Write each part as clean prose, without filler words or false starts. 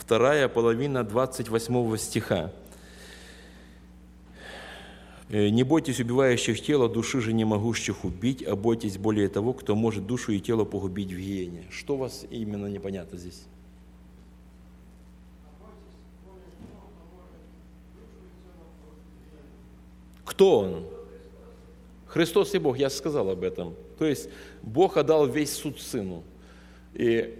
вторая половина 28 стиха. «Не бойтесь убивающих тело, души же не могущих убить, а бойтесь более того, кто может душу и тело погубить в гиене». Что у вас именно непонятно здесь? Кто Он? Христос и Бог, я сказал об этом. То есть Бог отдал весь суд Сыну. И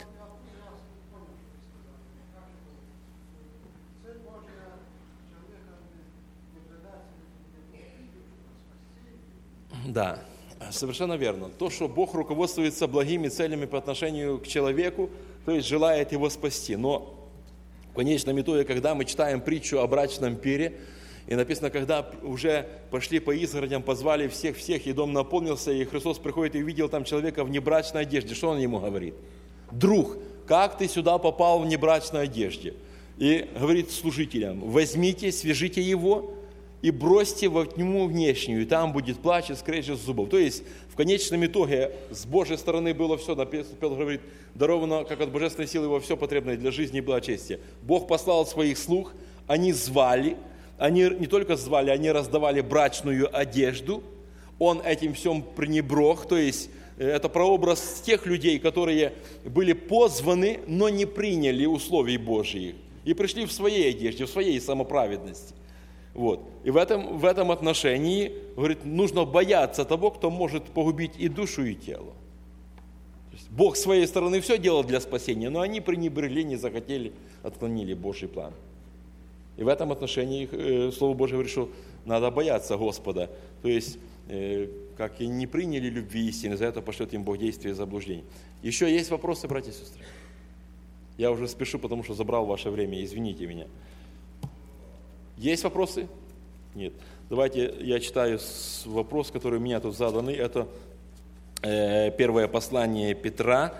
да, совершенно верно. То, что Бог руководствуется благими целями по отношению к человеку, то есть желает его спасти. Но в конечном итоге, когда мы читаем притчу о брачном пире, и написано, когда уже пошли по изгородям, позвали всех, и дом наполнился, и Христос приходит и увидел там человека в небрачной одежде. Что Он ему говорит? «Друг, как ты сюда попал в небрачной одежде?» И говорит служителям: «Возьмите, свяжите его и бросьте во тьму внешнюю, и там будет плач и скрежет зубов». То есть, в конечном итоге, с Божьей стороны было все, Петр говорит, даровано, как от божественной силы его все потребное для жизни и благочестия. Бог послал своих слуг, они звали, они не только звали, они раздавали брачную одежду, Он этим всем пренебрег, то есть, это прообраз тех людей, которые были позваны, но не приняли условий Божьих, и пришли в своей одежде, в своей самоправедности. Вот. И в этом отношении, говорит, нужно бояться того, кто может погубить и душу, и тело. То есть Бог с своей стороны все делал для спасения, но они пренебрегли, не захотели, отклонили Божий план. И в этом отношении Слово Божие говорит, что надо бояться Господа. То есть, как и не приняли любви истины, за это пошлет им Бог действие и заблуждение. Еще есть вопросы, братья и сестры? Я уже спешу, потому что забрал ваше время, извините меня. Есть вопросы? Нет. Давайте я читаю вопрос, который у меня тут заданный. Это первое послание Петра,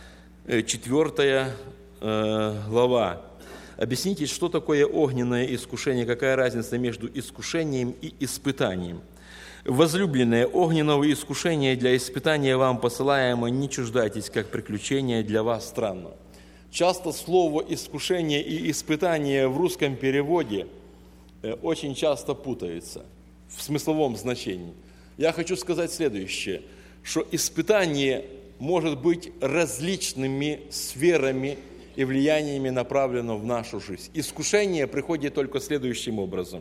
4 глава. Объясните, что такое огненное искушение, какая разница между искушением и испытанием? Возлюбленные, огненного искушения для испытания вам посылаемо, не чуждайтесь, как приключение для вас странно. Часто слово «искушение» и «испытание» в русском переводе очень часто путаются в смысловом значении. Я хочу сказать следующее, что испытание может быть различными сферами и влияниями направлено в нашу жизнь. Искушение приходит только следующим образом.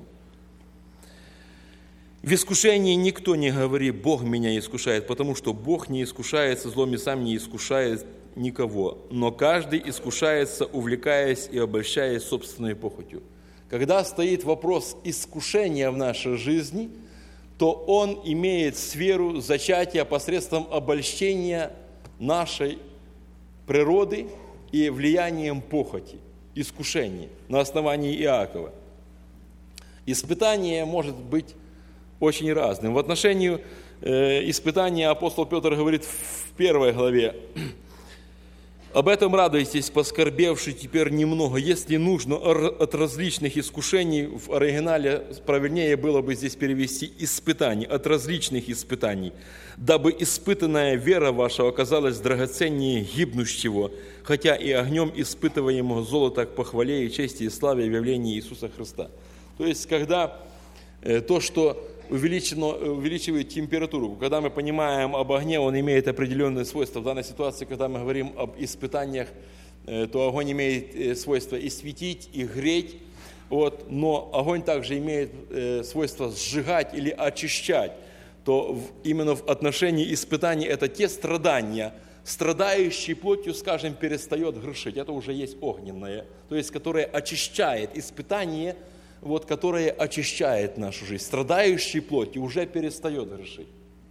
В искушении никто не говорит: «Бог меня искушает», потому что Бог не искушается злом и сам не искушает никого. Но каждый искушается, увлекаясь и обольщаясь собственной похотью. Когда стоит вопрос искушения в нашей жизни, то он имеет сферу зачатия посредством обольщения нашей природы и влиянием похоти, искушения на основании Иакова. Испытание может быть очень разным. В отношении испытания апостол Петр говорит в 1 главе: «Об этом радуйтесь, поскорбевши теперь немного, если нужно, от различных искушений». В оригинале правильнее было бы здесь перевести «испытаний», от различных испытаний, дабы испытанная вера ваша оказалась драгоценнее гибнущего, хотя и огнем испытываемого золота к похвале и чести и славе в явлении Иисуса Христа. То есть, когда то, что увеличивает температуру. Когда мы понимаем об огне, он имеет определенные свойства. В данной ситуации, когда мы говорим об испытаниях, то огонь имеет свойство и светить, и греть. Вот. Но огонь также имеет свойство сжигать или очищать. То именно в отношении испытаний это те страдания, страдающий плотью, скажем, перестает грешить. Это уже есть огненное, то есть которое очищает испытание, вот, которое очищает нашу жизнь. Страдающий плотью уже перестает грешить.